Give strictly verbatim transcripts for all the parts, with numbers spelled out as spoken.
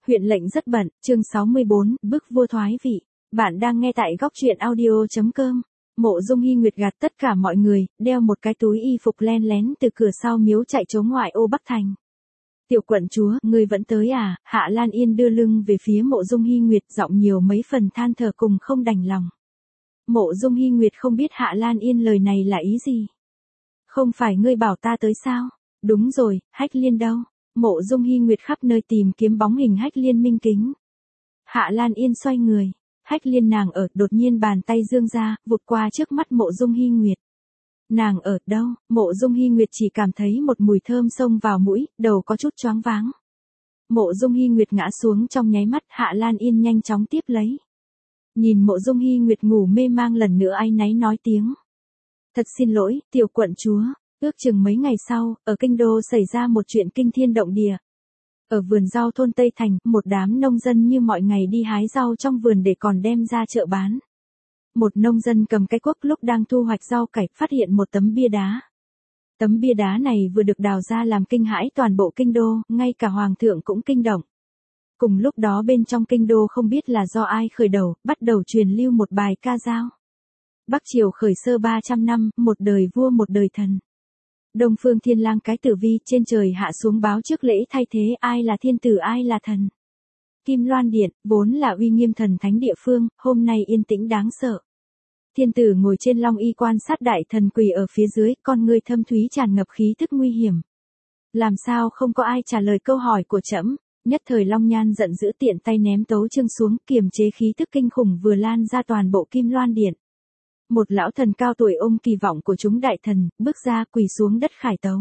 huyện lệnh rất bận, chương sáu mươi bốn, bức vua thoái vị. Bạn đang nghe tại góc truyện audio chấm com. Mộ Dung Hi Nguyệt gạt tất cả mọi người, đeo một cái túi y phục len lén từ cửa sau miếu chạy trốn ngoại ô Bắc Thành. Tiểu quận chúa, ngươi vẫn tới à? Hạ Lan Yên đưa lưng về phía Mộ Dung Hi Nguyệt, giọng nhiều mấy phần than thở cùng không đành lòng. Mộ Dung Hi Nguyệt không biết Hạ Lan Yên lời này là ý gì. Không phải ngươi bảo ta tới sao? Đúng rồi, Hách Liên đâu? Mộ Dung Hi Nguyệt khắp nơi tìm kiếm bóng hình Hách Liên minh kính. Hạ Lan Yên xoay người, Hách Liên nàng ở, đột nhiên bàn tay dương ra, vụt qua trước mắt Mộ Dung Hi Nguyệt. Nàng ở đâu? Mộ Dung Hi Nguyệt chỉ cảm thấy một mùi thơm xông vào mũi, đầu có chút choáng váng. Mộ Dung Hi Nguyệt ngã xuống trong nháy mắt, Hạ Lan Yên nhanh chóng tiếp lấy. Nhìn Mộ Dung Hi Nguyệt ngủ mê mang lần nữa áy náy nói tiếng. Thật xin lỗi, tiểu quận chúa. Ước chừng mấy ngày sau, ở kinh đô xảy ra một chuyện kinh thiên động địa. Ở vườn rau thôn Tây Thành, một đám nông dân như mọi ngày đi hái rau trong vườn để còn đem ra chợ bán. Một nông dân cầm cái cuốc lúc đang thu hoạch rau cải, phát hiện một tấm bia đá. Tấm bia đá này vừa được đào ra làm kinh hãi toàn bộ kinh đô, ngay cả hoàng thượng cũng kinh động. Cùng lúc đó bên trong kinh đô không biết là do ai khởi đầu, bắt đầu truyền lưu một bài ca dao. Bắc triều khởi sơ ba trăm năm, một đời vua một đời thần. Đông phương thiên lang cái tử vi, trên trời hạ xuống báo trước lễ thay thế, ai là thiên tử ai là thần. Kim Loan Điện, vốn là uy nghiêm thần thánh địa phương, hôm nay yên tĩnh đáng sợ. Thiên tử ngồi trên long y quan sát đại thần quỳ ở phía dưới, con ngươi thâm thúy tràn ngập khí tức nguy hiểm. Làm sao không có ai trả lời câu hỏi của trẫm? Nhất thời Long Nhan giận dữ tiện tay ném tấu chương xuống, kiềm chế khí tức kinh khủng vừa lan ra toàn bộ Kim Loan Điện. Một lão thần cao tuổi ôm kỳ vọng của chúng đại thần, bước ra quỳ xuống đất khải tấu.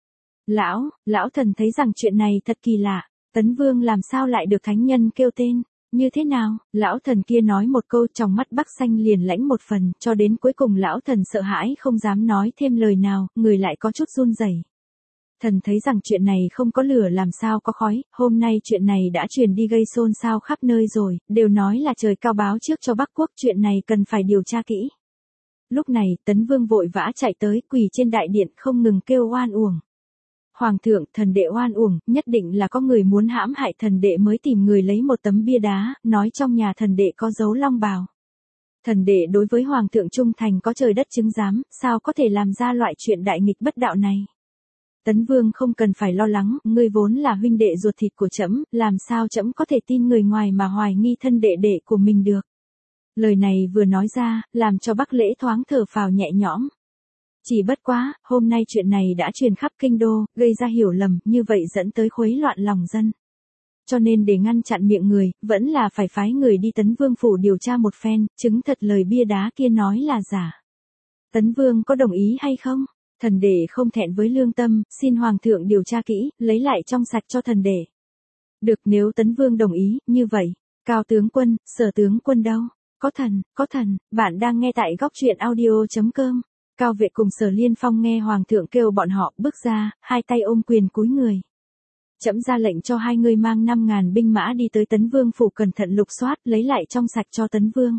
Lão, lão thần thấy rằng chuyện này thật kỳ lạ, Tấn Vương làm sao lại được thánh nhân kêu tên, như thế nào? Lão thần kia nói một câu, trong mắt Bắc Xanh liền lãnh một phần, cho đến cuối cùng lão thần sợ hãi không dám nói thêm lời nào, người lại có chút run rẩy. Thần thấy rằng chuyện này không có lửa làm sao có khói, hôm nay chuyện này đã truyền đi gây xôn xao khắp nơi rồi, đều nói là trời cao báo trước cho Bắc Quốc, chuyện này cần phải điều tra kỹ. Lúc này, Tấn Vương vội vã chạy tới, quỳ trên đại điện không ngừng kêu oan uổng. Hoàng thượng, thần đệ oan uổng, nhất định là có người muốn hãm hại thần đệ mới tìm người lấy một tấm bia đá, nói trong nhà thần đệ có dấu long bào. Thần đệ đối với hoàng thượng trung thành có trời đất chứng giám, sao có thể làm ra loại chuyện đại nghịch bất đạo này. Tấn Vương không cần phải lo lắng, ngươi vốn là huynh đệ ruột thịt của trẫm, làm sao trẫm có thể tin người ngoài mà hoài nghi thân đệ đệ của mình được. Lời này vừa nói ra, làm cho Bắc Lễ thoáng thở phào nhẹ nhõm. Chỉ bất quá, hôm nay chuyện này đã truyền khắp kinh đô, gây ra hiểu lầm, như vậy dẫn tới khuấy loạn lòng dân. Cho nên để ngăn chặn miệng người, vẫn là phải phái người đi Tấn Vương phủ điều tra một phen, chứng thật lời bia đá kia nói là giả. Tấn Vương có đồng ý hay không? Thần đệ không thẹn với lương tâm, xin hoàng thượng điều tra kỹ, lấy lại trong sạch cho thần đệ. Được, nếu Tấn Vương đồng ý, như vậy, Cao tướng quân, Sở tướng quân đâu? Có thần, có thần, bạn đang nghe tại góc truyện audio chấm com. Cao Vệ cùng Sở Liên Phong nghe hoàng thượng kêu bọn họ bước ra, hai tay ôm quyền cúi người. Trẫm ra lệnh cho hai người mang năm ngàn binh mã đi tới Tấn Vương phủ cẩn thận lục soát, lấy lại trong sạch cho Tấn Vương.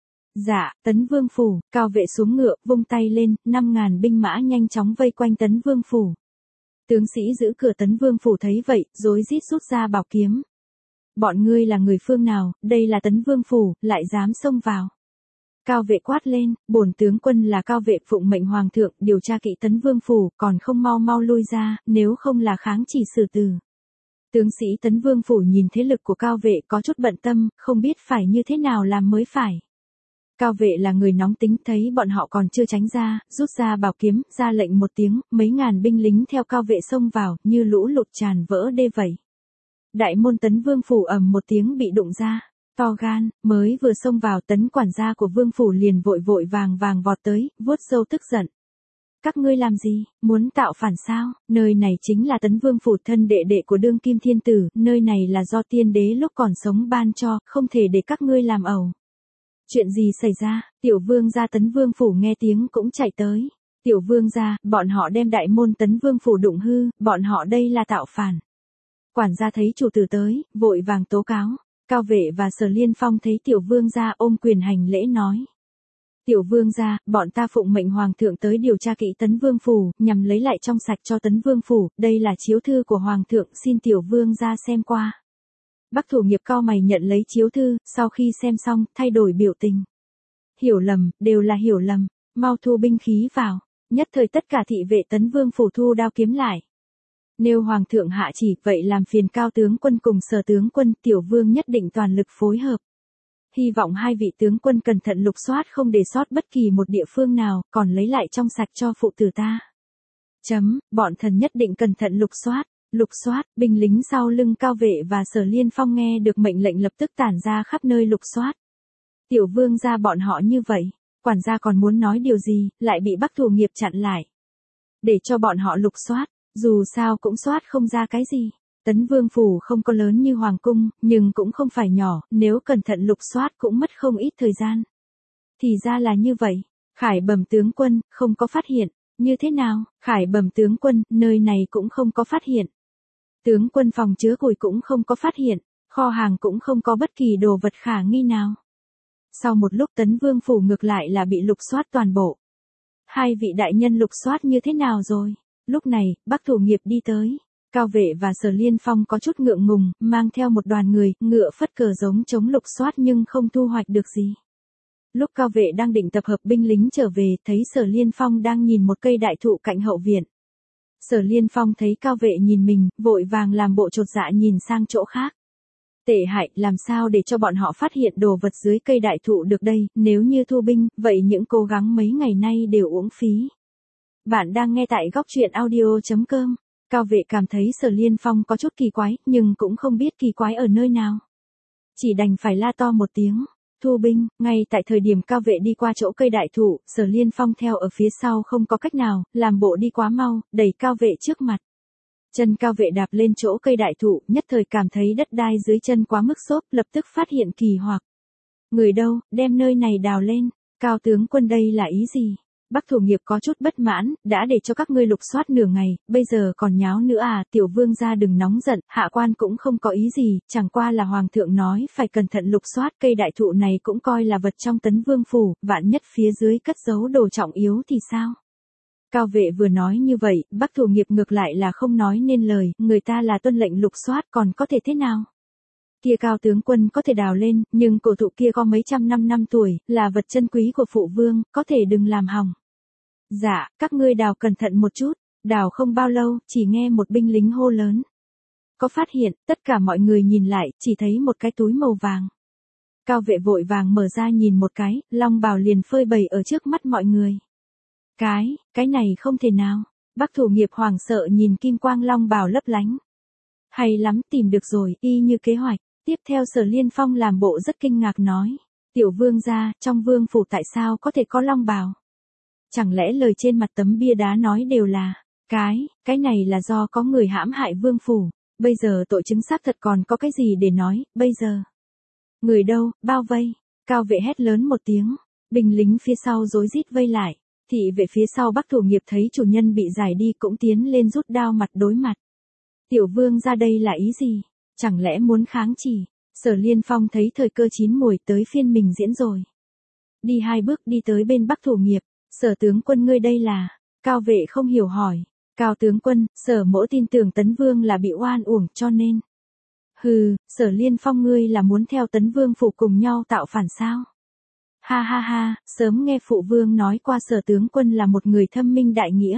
Dạ, Tấn Vương phủ, Cao Vệ xuống ngựa, vung tay lên, năm ngàn binh mã nhanh chóng vây quanh Tấn Vương phủ. Tướng sĩ giữ cửa Tấn Vương phủ thấy vậy, rối rít rút ra bảo kiếm. Bọn ngươi là người phương nào, đây là Tấn Vương phủ, lại dám xông vào. Cao Vệ quát lên, bổn tướng quân là Cao Vệ phụng mệnh hoàng thượng, điều tra kỹ Tấn Vương phủ, còn không mau mau lui ra, nếu không là kháng chỉ xử tử. Tướng sĩ Tấn Vương phủ nhìn thế lực của Cao Vệ có chút bận tâm, không biết phải như thế nào làm mới phải. Cao Vệ là người nóng tính, thấy bọn họ còn chưa tránh ra, rút ra bảo kiếm, ra lệnh một tiếng, mấy ngàn binh lính theo Cao Vệ xông vào, như lũ lụt tràn vỡ đê vậy. Đại môn Tấn Vương phủ ầm một tiếng bị đụng ra, to gan, mới vừa xông vào Tấn quản gia của Vương phủ liền vội vội vàng vàng vọt tới, vuốt râu tức giận. Các ngươi làm gì, muốn tạo phản sao, nơi này chính là Tấn Vương phủ, thân đệ đệ của đương kim thiên tử, nơi này là do tiên đế lúc còn sống ban cho, không thể để các ngươi làm ẩu. Chuyện gì xảy ra, tiểu vương gia Tấn Vương phủ nghe tiếng cũng chạy tới. Tiểu vương gia, bọn họ đem đại môn Tấn Vương phủ đụng hư, bọn họ đây là tạo phản. Quản gia thấy chủ tử tới, vội vàng tố cáo. Cao Vệ và Sở Liên Phong thấy tiểu vương gia ôm quyền hành lễ nói. Tiểu vương gia, bọn ta phụng mệnh hoàng thượng tới điều tra kỹ Tấn Vương phủ, nhằm lấy lại trong sạch cho Tấn Vương phủ, đây là chiếu thư của hoàng thượng, xin tiểu vương gia xem qua. Bắc thủ nghiệp cau mày nhận lấy chiếu thư, sau khi xem xong, thay đổi biểu tình. Hiểu lầm, đều là hiểu lầm, mau thu binh khí vào. Nhất thời tất cả thị vệ Tấn Vương phủ thu đao kiếm lại. Nếu Hoàng thượng hạ chỉ, vậy làm phiền Cao tướng quân cùng Sở tướng quân, Tiểu Vương nhất định toàn lực phối hợp. Hy vọng hai vị tướng quân cẩn thận lục soát không để sót bất kỳ một địa phương nào, còn lấy lại trong sạch cho phụ tử ta. Chấm, bọn thần nhất định cẩn thận lục soát. Lục soát, binh lính sau lưng Cao Vệ và Sở Liên Phong nghe được mệnh lệnh lập tức tản ra khắp nơi lục soát. Tiểu Vương gia bọn họ như vậy, quản gia còn muốn nói điều gì, lại bị Bắc thủ nghiệp chặn lại. Để cho bọn họ lục soát, dù sao cũng soát không ra cái gì. Tấn Vương phủ không có lớn như Hoàng cung, nhưng cũng không phải nhỏ, nếu cẩn thận lục soát cũng mất không ít thời gian. Thì ra là như vậy, Khải bẩm tướng quân, không có phát hiện. Như thế nào, Khải bẩm tướng quân, nơi này cũng không có phát hiện. Tướng quân phòng chứa củi cũng không có phát hiện, kho hàng cũng không có bất kỳ đồ vật khả nghi nào. Sau một lúc Tấn Vương phủ ngược lại là bị lục soát toàn bộ. Hai vị đại nhân lục soát như thế nào rồi? Lúc này, Bắc thủ nghiệp đi tới. Cao Vệ và Sở Liên Phong có chút ngượng ngùng, mang theo một đoàn người, ngựa phất cờ giống chống lục soát nhưng không thu hoạch được gì. Lúc Cao Vệ đang định tập hợp binh lính trở về, thấy Sở Liên Phong đang nhìn một cây đại thụ cạnh hậu viện. Sở Liên Phong thấy Cao Vệ nhìn mình, vội vàng làm bộ chột dạ nhìn sang chỗ khác. Tệ hại, làm sao để cho bọn họ phát hiện đồ vật dưới cây đại thụ được đây, nếu như thu binh, vậy những cố gắng mấy ngày nay đều uổng phí. Bạn đang nghe tại góc truyện audio chấm com. Cao Vệ cảm thấy Sở Liên Phong có chút kỳ quái, nhưng cũng không biết kỳ quái ở nơi nào. Chỉ đành phải la to một tiếng. Thu binh, ngay tại thời điểm Cao Vệ đi qua chỗ cây đại thụ, Sở Liên Phong theo ở phía sau không có cách nào, làm bộ đi quá mau, đẩy Cao Vệ trước mặt. Chân Cao Vệ đạp lên chỗ cây đại thụ, nhất thời cảm thấy đất đai dưới chân quá mức xốp, lập tức phát hiện kỳ hoặc. Người đâu, đem nơi này đào lên, Cao tướng quân đây là ý gì? Bắc thủ nghiệp có chút bất mãn, đã để cho các ngươi lục soát nửa ngày, bây giờ còn nháo nữa à, Tiểu Vương gia đừng nóng giận, hạ quan cũng không có ý gì, chẳng qua là Hoàng thượng nói phải cẩn thận lục soát, cây đại thụ này cũng coi là vật trong Tấn Vương phủ, vạn nhất phía dưới cất giấu đồ trọng yếu thì sao? Cao Vệ vừa nói như vậy, Bắc thủ nghiệp ngược lại là không nói nên lời, người ta là tuân lệnh lục soát còn có thể thế nào? Kia Cao tướng quân có thể đào lên, nhưng cổ thụ kia có mấy trăm năm năm tuổi, là vật chân quý của phụ vương, có thể đừng làm hỏng. Dạ, các ngươi đào cẩn thận một chút, đào không bao lâu, chỉ nghe một binh lính hô lớn. Có phát hiện, tất cả mọi người nhìn lại, chỉ thấy một cái túi màu vàng. Cao Vệ vội vàng mở ra nhìn một cái, long bào liền phơi bày ở trước mắt mọi người. Cái, cái này không thể nào. Bắc thủ nghiệp hoảng sợ nhìn kim quang long bào lấp lánh. Hay lắm, tìm được rồi, y như kế hoạch. Tiếp theo Sở Liên Phong làm bộ rất kinh ngạc nói. Tiểu Vương gia, trong vương phủ tại sao có thể có long bào? Chẳng lẽ lời trên mặt tấm bia đá nói đều là, cái, cái này là do có người hãm hại vương phủ, bây giờ tội chứng xác thật còn có cái gì để nói, bây giờ. Người đâu, bao vây, Cao Vệ hét lớn một tiếng, binh lính phía sau rối rít vây lại, thị vệ phía sau Bắc thủ nghiệp thấy chủ nhân bị giải đi cũng tiến lên rút đao mặt đối mặt. Tiểu Vương ra đây là ý gì, chẳng lẽ muốn kháng chỉ, Sở Liên Phong thấy thời cơ chín muồi tới phiên mình diễn rồi. Đi hai bước đi tới bên Bắc thủ nghiệp. Sở tướng quân ngươi đây là, Cao Vệ không hiểu hỏi, Cao tướng quân, Sở mỗ tin tưởng Tấn Vương là bị oan uổng cho nên. Hừ, Sở Liên Phong ngươi là muốn theo Tấn Vương phủ cùng nhau tạo phản sao? Ha ha ha, sớm nghe phụ vương nói qua Sở tướng quân là một người thâm minh đại nghĩa.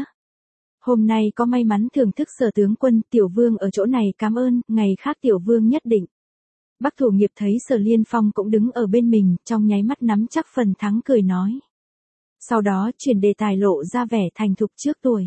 Hôm nay có may mắn thưởng thức Sở tướng quân, Tiểu Vương ở chỗ này cảm ơn, ngày khác Tiểu Vương nhất định. Bắc thủ nghiệp thấy Sở Liên Phong cũng đứng ở bên mình, trong nháy mắt nắm chắc phần thắng cười nói. Sau đó chuyển đề tài lộ ra vẻ thành thục trước tuổi.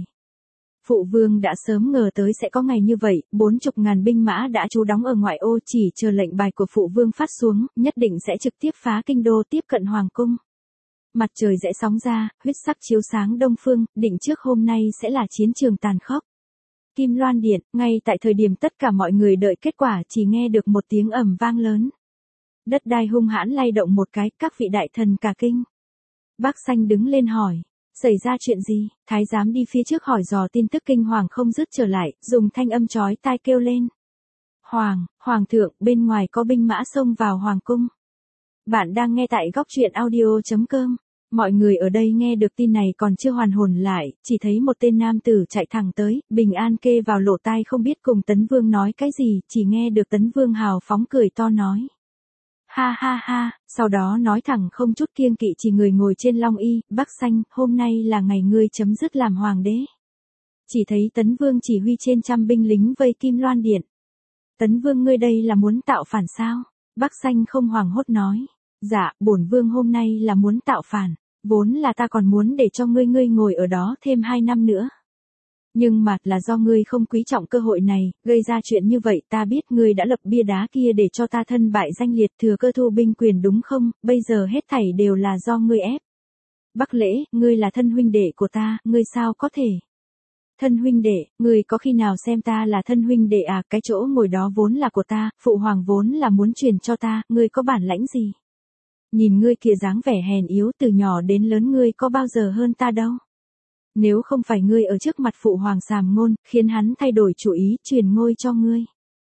Phụ vương đã sớm ngờ tới sẽ có ngày như vậy, bốn chục ngàn binh mã đã trú đóng ở ngoại ô chỉ chờ lệnh bài của phụ vương phát xuống, nhất định sẽ trực tiếp phá kinh đô tiếp cận hoàng cung. Mặt trời rẽ sóng ra, huyết sắc chiếu sáng đông phương, định trước hôm nay sẽ là chiến trường tàn khốc. Kim Loan Điện, ngay tại thời điểm tất cả mọi người đợi kết quả chỉ nghe được một tiếng ầm vang lớn. Đất đai hung hãn lay động một cái, các vị đại thần cả kinh. Bác Xanh đứng lên hỏi, xảy ra chuyện gì, thái giám đi phía trước hỏi dò tin tức kinh hoàng không dứt trở lại, dùng thanh âm chói tai kêu lên. Hoàng, Hoàng thượng, bên ngoài có binh mã xông vào Hoàng cung. Bạn đang nghe tại góc truyện audio chấm com. Mọi người ở đây nghe được tin này còn chưa hoàn hồn lại, chỉ thấy một tên nam tử chạy thẳng tới, bình an kê vào lỗ tai không biết cùng Tấn Vương nói cái gì, chỉ nghe được Tấn Vương hào phóng cười to nói. Ha ha ha, sau đó nói thẳng không chút kiêng kỵ chỉ người ngồi trên long y, Bắc Xanh, hôm nay là ngày ngươi chấm dứt làm hoàng đế. Chỉ thấy Tấn Vương chỉ huy trên trăm binh lính vây Kim Loan Điện. Tấn Vương ngươi đây là muốn tạo phản sao? Bắc Xanh không hoảng hốt nói. Dạ, bổn vương hôm nay là muốn tạo phản, vốn là ta còn muốn để cho ngươi ngươi ngồi ở đó thêm hai năm nữa. Nhưng mà là do ngươi không quý trọng cơ hội này, gây ra chuyện như vậy, ta biết ngươi đã lập bia đá kia để cho ta thân bại danh liệt thừa cơ thu binh quyền đúng không, bây giờ hết thảy đều là do ngươi ép. Bắc Lễ, ngươi là thân huynh đệ của ta, ngươi sao có thể? Thân huynh đệ, ngươi có khi nào xem ta là thân huynh đệ à, cái chỗ ngồi đó vốn là của ta, phụ hoàng vốn là muốn truyền cho ta, ngươi có bản lãnh gì? Nhìn ngươi kia dáng vẻ hèn yếu từ nhỏ đến lớn ngươi có bao giờ hơn ta đâu. Nếu không phải ngươi ở trước mặt phụ hoàng sàm ngôn, khiến hắn thay đổi chủ ý, truyền ngôi cho ngươi.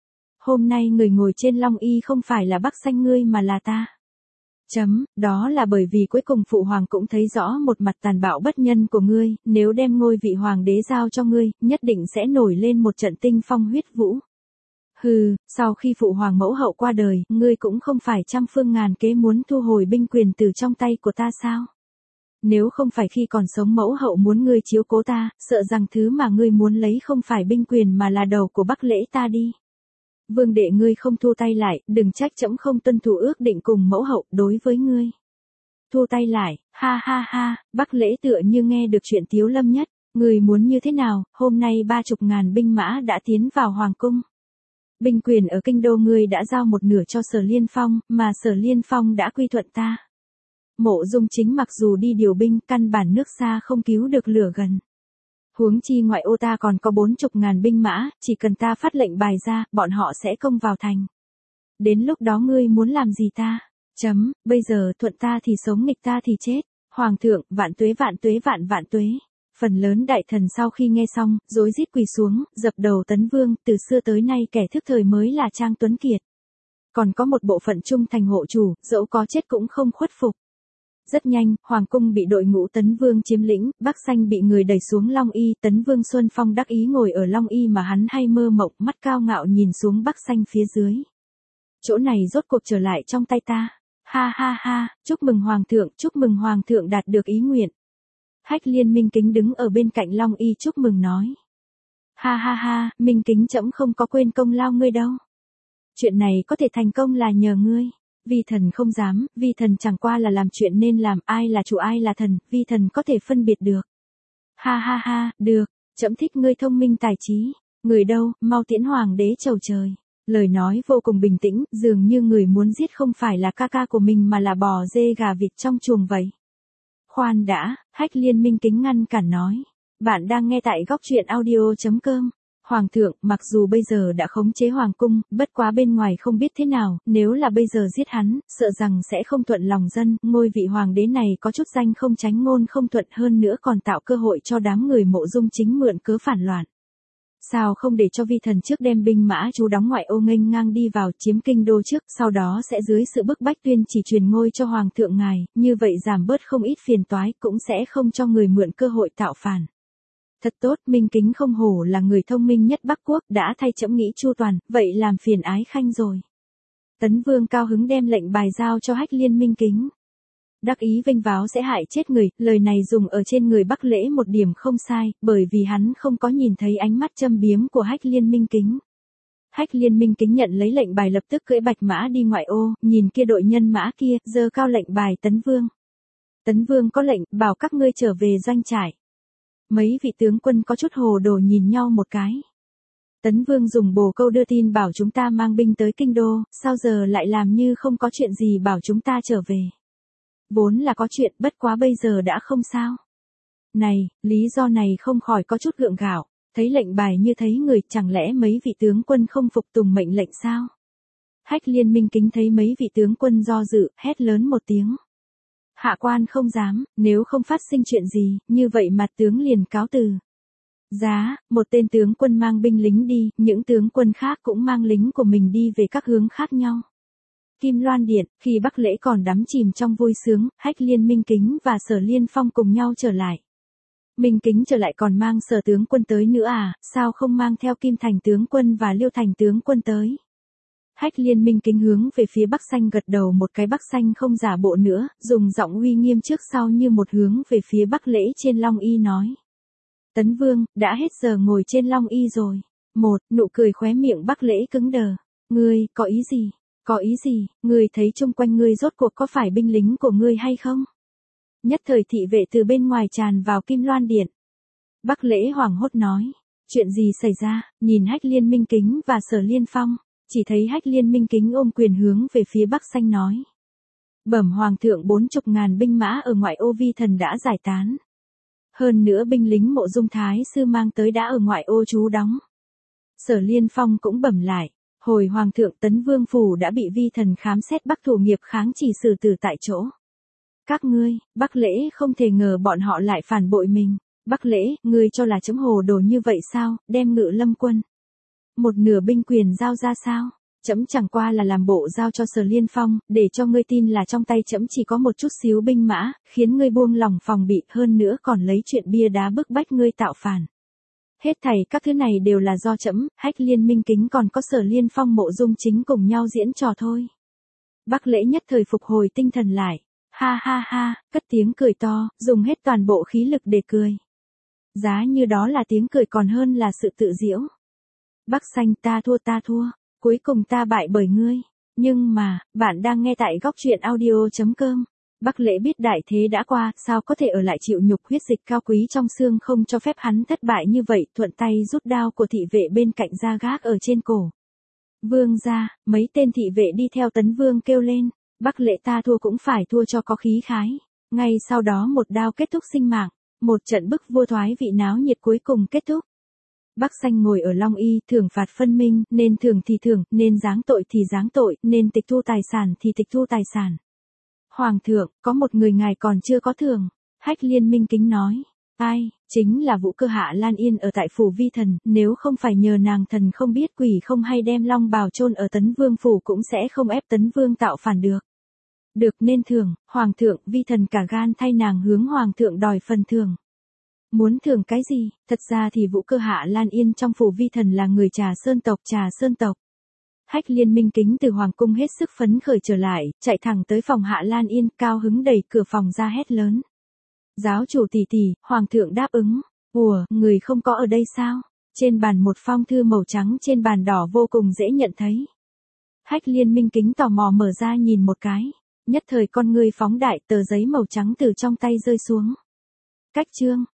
Hôm nay người ngồi trên long y không phải là Bắc Xanh ngươi mà là ta. Chấm, đó là bởi vì cuối cùng phụ hoàng cũng thấy rõ một mặt tàn bạo bất nhân của ngươi, nếu đem ngôi vị hoàng đế giao cho ngươi, nhất định sẽ nổi lên một trận tinh phong huyết vũ. Hừ, sau khi phụ hoàng mẫu hậu qua đời, ngươi cũng không phải trăm phương ngàn kế muốn thu hồi binh quyền từ trong tay của ta sao? Nếu không phải khi còn sống mẫu hậu muốn ngươi chiếu cố ta, sợ rằng thứ mà ngươi muốn lấy không phải binh quyền mà là đầu của Bắc Lễ ta đi. Vương đệ ngươi không thu tay lại, đừng trách trẫm không tuân thủ ước định cùng mẫu hậu đối với ngươi. Thu tay lại, ha ha ha, Bắc Lễ tựa như nghe được chuyện Tiếu Lâm Nhất, ngươi muốn như thế nào, hôm nay ba chục ngàn binh mã đã tiến vào hoàng cung. Binh quyền ở kinh đô ngươi đã giao một nửa cho Sở Liên Phong, mà Sở Liên Phong đã quy thuận ta. Mộ Dung Chính mặc dù đi điều binh, căn bản nước xa không cứu được lửa gần. Huống chi ngoại ô ta còn có bốn chục ngàn binh mã, chỉ cần ta phát lệnh bài ra, bọn họ sẽ công vào thành. Đến lúc đó ngươi muốn làm gì ta? Chấm, bây giờ thuận ta thì sống nghịch ta thì chết. Hoàng thượng, vạn tuế vạn tuế vạn vạn tuế. Phần lớn đại thần sau khi nghe xong, rối rít quỳ xuống, dập đầu Tấn Vương, từ xưa tới nay kẻ thức thời mới là Trang Tuấn Kiệt. Còn có một bộ phận trung thành hộ chủ, dẫu có chết cũng không khuất phục. Rất nhanh, hoàng cung bị đội ngũ Tấn Vương chiếm lĩnh, Bắc Xanh bị người đẩy xuống Long Y, Tấn Vương Xuân Phong đắc ý ngồi ở Long Y mà hắn hay mơ mộng, mắt cao ngạo nhìn xuống Bắc Xanh phía dưới. Chỗ này rốt cuộc trở lại trong tay ta. Ha ha ha, chúc mừng hoàng thượng, chúc mừng hoàng thượng đạt được ý nguyện. Hách Liên Minh Kính đứng ở bên cạnh Long Y chúc mừng nói. Ha ha ha, Minh Kính trẫm không có quên công lao ngươi đâu. Chuyện này có thể thành công là nhờ ngươi. Vi thần không dám, vi thần chẳng qua là làm chuyện nên làm, ai là chủ ai là thần, vi thần có thể phân biệt được. Ha ha ha, được, trẫm thích ngươi thông minh tài trí. Người đâu, mau tiễn hoàng đế chầu trời. Lời nói vô cùng bình tĩnh, dường như người muốn giết không phải là ca ca của mình mà là bò dê gà vịt trong chuồng vậy. Khoan đã, Hách Liên Minh Kính ngăn cản nói. Bạn đang nghe tại góc truyện audio chấm com. Hoàng thượng, mặc dù bây giờ đã khống chế hoàng cung, bất quá bên ngoài không biết thế nào, nếu là bây giờ giết hắn, sợ rằng sẽ không thuận lòng dân, ngôi vị hoàng đế này có chút danh không tránh ngôn không thuận hơn nữa còn tạo cơ hội cho đám người Mộ Dung Chính mượn cớ phản loạn. Sao không để cho vi thần trước đem binh mã chú đóng ngoại ô nghênh ngang đi vào chiếm kinh đô trước, sau đó sẽ dưới sự bức bách tuyên chỉ truyền ngôi cho hoàng thượng ngài, như vậy giảm bớt không ít phiền toái, cũng sẽ không cho người mượn cơ hội tạo phản. Thật tốt, Minh Kính không hổ là người thông minh nhất Bắc Quốc, đã thay trẫm nghĩ chu toàn, vậy làm phiền ái khanh rồi. Tấn Vương cao hứng đem lệnh bài giao cho Hách Liên Minh Kính. Đắc ý vênh váo sẽ hại chết người, lời này dùng ở trên người Bắc Lễ một điểm không sai, bởi vì hắn không có nhìn thấy ánh mắt châm biếm của Hách Liên Minh Kính. Hách Liên Minh Kính nhận lấy lệnh bài lập tức cưỡi bạch mã đi ngoại ô, nhìn kia đội nhân mã kia, giơ cao lệnh bài Tấn Vương. Tấn Vương có lệnh, bảo các ngươi trở về doanh trại. Mấy vị tướng quân có chút hồ đồ nhìn nhau một cái. Tấn Vương dùng bồ câu đưa tin bảo chúng ta mang binh tới kinh đô, sao giờ lại làm như không có chuyện gì bảo chúng ta trở về. Vốn là có chuyện, bất quá bây giờ đã không sao. Này, lý do này không khỏi có chút gượng gạo, thấy lệnh bài như thấy người, chẳng lẽ mấy vị tướng quân không phục tùng mệnh lệnh sao? Hách Liên Minh Kính thấy mấy vị tướng quân do dự, hét lớn một tiếng. Hạ quan không dám, nếu không phát sinh chuyện gì, như vậy mặt tướng liền cáo từ. Giá, một tên tướng quân mang binh lính đi, những tướng quân khác cũng mang lính của mình đi về các hướng khác nhau. Kim Loan Điện, khi Bắc Lễ còn đắm chìm trong vui sướng, Hách Liên Minh Kính và Sở Liên Phong cùng nhau trở lại. Minh Kính trở lại còn mang Sở tướng quân tới nữa à, sao không mang theo Kim Thành tướng quân và Liêu Thành tướng quân tới? Hách Liên Minh Kính hướng về phía Bắc Xanh gật đầu một cái, Bắc Xanh không giả bộ nữa, dùng giọng uy nghiêm trước sau như một hướng về phía Bắc Lễ trên Long Y nói. Tấn Vương, đã hết giờ ngồi trên Long Y rồi. Một, nụ cười khóe miệng Bắc Lễ cứng đờ. Ngươi, có ý gì? Có ý gì? Ngươi thấy chung quanh ngươi rốt cuộc có phải binh lính của ngươi hay không? Nhất thời thị vệ từ bên ngoài tràn vào Kim Loan Điện. Bắc Lễ hoảng hốt nói. Chuyện gì xảy ra? Nhìn Hách Liên Minh Kính và Sở Liên Phong, chỉ thấy Hách Liên Minh Kính ôm quyền hướng về phía Bắc Xanh nói. Bẩm Hoàng thượng, bốn chục ngàn binh mã ở ngoại ô Vi Thần đã giải tán. Hơn nữa binh lính Mộ Dung Thái sư mang tới đã ở ngoại ô trú đóng. Sở Liên Phong cũng bẩm lại. Hồi Hoàng thượng, Tấn Vương phủ đã bị Vi Thần khám xét Bắc thủ nghiệp kháng chỉ xử tử tại chỗ. Các ngươi, Bắc Lễ không thể ngờ bọn họ lại phản bội mình. Bắc Lễ, ngươi cho là chấm hồ đồ như vậy sao, đem Ngự Lâm quân một nửa binh quyền giao ra sao? Chấm chẳng qua là làm bộ giao cho Sở Liên Phong, để cho ngươi tin là trong tay chấm chỉ có một chút xíu binh mã, khiến ngươi buông lòng phòng bị, hơn nữa còn lấy chuyện bia đá bức bách ngươi tạo phản. Hết thảy các thứ này đều là do chấm, Hách Liên Minh Kính còn có Sở Liên Phong Mộ Dung Chính cùng nhau diễn trò thôi. Bắc Lễ nhất thời phục hồi tinh thần lại. Ha ha ha, cất tiếng cười to, dùng hết toàn bộ khí lực để cười. Giá như đó là tiếng cười còn hơn là sự tự giễu. Bắc Xanh, ta thua ta thua, cuối cùng ta bại bởi ngươi. Nhưng mà, bạn đang nghe tại góc truyện audio chấm com. Bắc Lễ biết đại thế đã qua, sao có thể ở lại chịu nhục, huyết dịch cao quý trong xương không cho phép hắn thất bại như vậy, thuận tay rút đao của thị vệ bên cạnh ra gác ở trên cổ. Vương gia, mấy tên thị vệ đi theo Tấn Vương kêu lên, Bắc Lễ ta thua cũng phải thua cho có khí khái. Ngay sau đó một đao kết thúc sinh mạng, một trận bức vua thoái vị náo nhiệt cuối cùng kết thúc. Bắc Xanh ngồi ở Long Y, thưởng phạt phân minh, nên thưởng thì thưởng, nên giáng tội thì giáng tội, nên tịch thu tài sản thì tịch thu tài sản. Hoàng thượng, có một người ngài còn chưa có thưởng. Hách Liên Minh Kính nói. Ai? Chính là Vũ Cơ Hạ Lan Yên ở tại phủ Vi Thần, nếu không phải nhờ nàng thần không biết quỷ không hay đem long bào chôn ở Tấn Vương phủ cũng sẽ không ép Tấn Vương tạo phản được. Được nên thưởng, Hoàng thượng, Vi Thần cả gan thay nàng hướng Hoàng thượng đòi phần thưởng. Muốn thưởng cái gì? Thật ra thì Vũ Cơ Hạ Lan Yên trong phủ Vi Thần là người Trà Sơn tộc, Trà Sơn tộc. Hách Liên Minh Kính từ Hoàng cung hết sức phấn khởi trở lại, chạy thẳng tới phòng Hạ Lan Yên, cao hứng đẩy cửa phòng ra hét lớn. Giáo chủ tỷ tỷ, Hoàng thượng đáp ứng. Ủa, người không có ở đây sao? Trên bàn một phong thư màu trắng trên bàn đỏ vô cùng dễ nhận thấy. Hách Liên Minh Kính tò mò mở ra nhìn một cái. Nhất thời con ngươi phóng đại, tờ giấy màu trắng từ trong tay rơi xuống. Cách chương.